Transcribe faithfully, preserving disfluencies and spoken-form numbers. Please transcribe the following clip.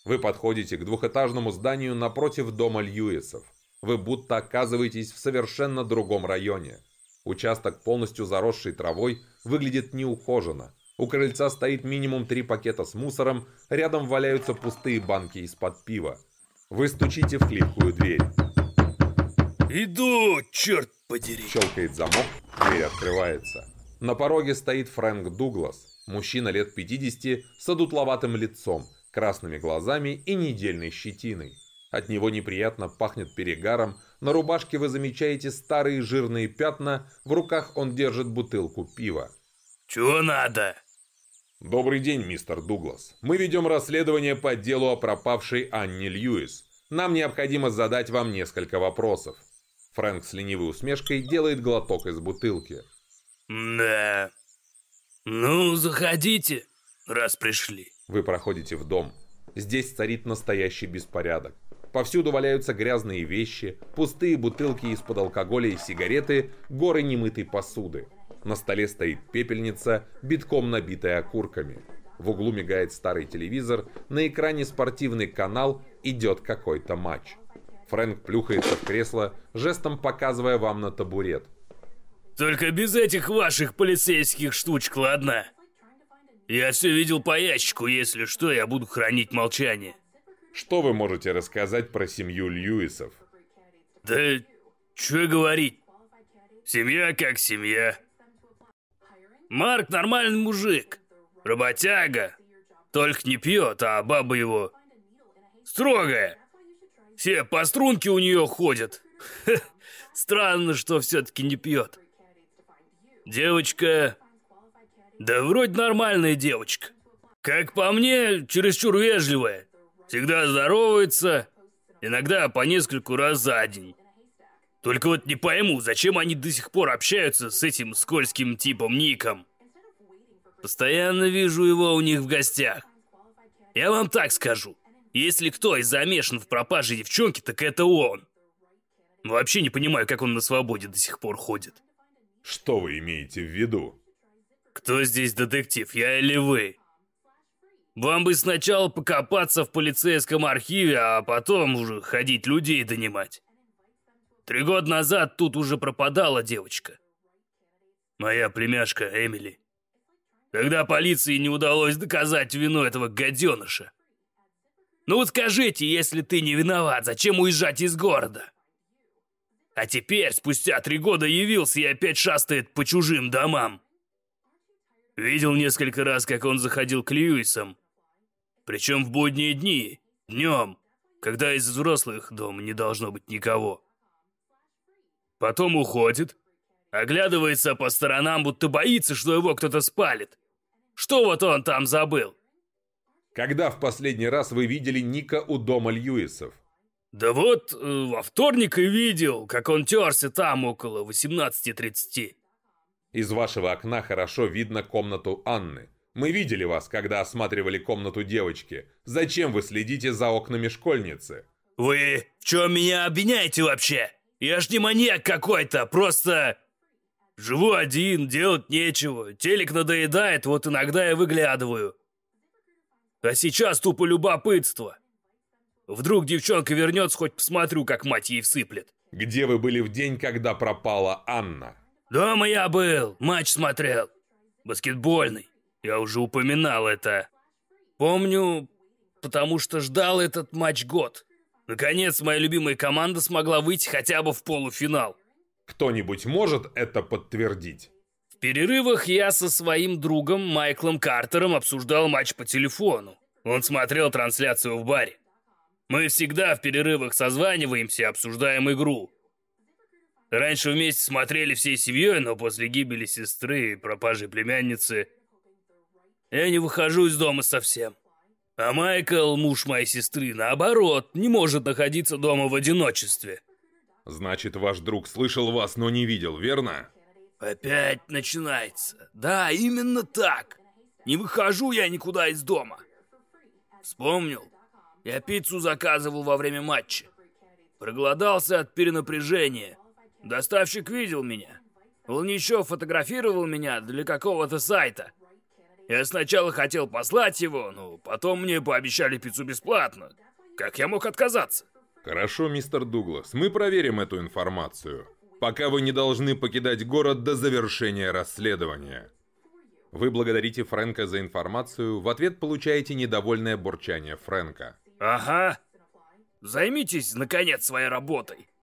Вы подходите к двухэтажному зданию напротив дома Льюисов. Вы будто оказываетесь в совершенно другом районе. Участок, полностью заросший травой, выглядит неухоженно. У крыльца стоит минимум три пакета с мусором, рядом валяются пустые банки из-под пива. Вы стучите в хлипкую дверь. «Иду, черт подери!» Щелкает замок, дверь открывается. На пороге стоит Фрэнк Дуглас, мужчина лет пятидесяти с одутловатым лицом, красными глазами и недельной щетиной. От него неприятно пахнет перегаром, на рубашке вы замечаете старые жирные пятна, в руках он держит бутылку пива. «Чего надо?» «Добрый день, мистер Дуглас. Мы ведем расследование по делу о пропавшей Анне Льюис. Нам необходимо задать вам несколько вопросов». Фрэнк с ленивой усмешкой делает глоток из бутылки. «Да. Ну, заходите, раз пришли». Вы проходите в дом. Здесь царит настоящий беспорядок. Повсюду валяются грязные вещи, пустые бутылки из-под алкоголя и сигареты, горы немытой посуды. На столе стоит пепельница, битком набитая окурками. В углу мигает старый телевизор, на экране спортивный канал, идет какой-то матч. Фрэнк плюхается в кресло, жестом показывая вам на табурет. «Только без этих ваших полицейских штучек, ладно? Я все видел по ящику, если что, я буду хранить молчание». Что вы можете рассказать про семью Льюисов? «Да что говорить? Семья как семья. Марк нормальный мужик, работяга, только не пьет, а баба его строгая. Все по струнке у нее ходят. Странно, что все-таки не пьет. Девочка... Да вроде нормальная девочка. Как по мне, чересчур вежливая. Всегда здоровается, иногда по нескольку раз за день. Только вот не пойму, зачем они до сих пор общаются с этим скользким типом Ником. Постоянно вижу его у них в гостях. Я вам так скажу. Если кто и замешан в пропаже девчонки, так это он. Вообще не понимаю, как он на свободе до сих пор ходит. Что вы имеете в виду? Кто здесь детектив, я или вы? Вам бы сначала покопаться в полицейском архиве, а потом уже ходить людей донимать. Три года назад тут уже пропадала девочка. Моя племяшка Эмили. Когда полиции не удалось доказать вину этого гаденыша. Ну вот скажите, если ты не виноват, зачем уезжать из города? А теперь, спустя три года, явился и опять шастает по чужим домам. Видел несколько раз, как он заходил к Льюисам. Причем в будние дни, днем, когда из взрослых дома не должно быть никого. Потом уходит, оглядывается по сторонам, будто боится, что его кто-то спалит. Что вот он там забыл? Когда в последний раз вы видели Ника у дома Льюисов? Да вот, э, во вторник и видел, как он терся там около восемнадцати тридцати. Из вашего окна хорошо видно комнату Анны. Мы видели вас, когда осматривали комнату девочки. Зачем вы следите за окнами школьницы? Вы в чем меня обвиняете вообще? Я ж не маньяк какой-то, просто... Живу один, делать нечего. Телек надоедает, вот иногда я выглядываю. А сейчас тупо любопытство. Вдруг девчонка вернется, хоть посмотрю, как мать ей всыплет. Где вы были в день, когда пропала Анна? Дома я был, матч смотрел. Баскетбольный. Я уже упоминал это. Помню, потому что ждал этот матч год. Наконец, моя любимая команда смогла выйти хотя бы в полуфинал. Кто-нибудь может это подтвердить? В перерывах я со своим другом Майклом Картером обсуждал матч по телефону. Он смотрел трансляцию в баре. Мы всегда в перерывах созваниваемся и обсуждаем игру. Раньше вместе смотрели всей семьей, но после гибели сестры и пропажи племянницы я не выхожу из дома совсем. А Майкл, муж моей сестры, наоборот, не может находиться дома в одиночестве. Значит, ваш друг слышал вас, но не видел, верно? Опять начинается. Да, именно так. Не выхожу я никуда из дома. Вспомнил. Я пиццу заказывал во время матча. Проголодался от перенапряжения. Доставщик видел меня. Он еще фотографировал меня для какого-то сайта. Я сначала хотел послать его, но потом мне пообещали пиццу бесплатно. Как я мог отказаться? Хорошо, мистер Дуглас, мы проверим эту информацию. Пока вы не должны покидать город до завершения расследования. Вы благодарите Фрэнка за информацию, в ответ получаете недовольное бурчание Фрэнка. Ага. Займитесь, наконец, своей работой.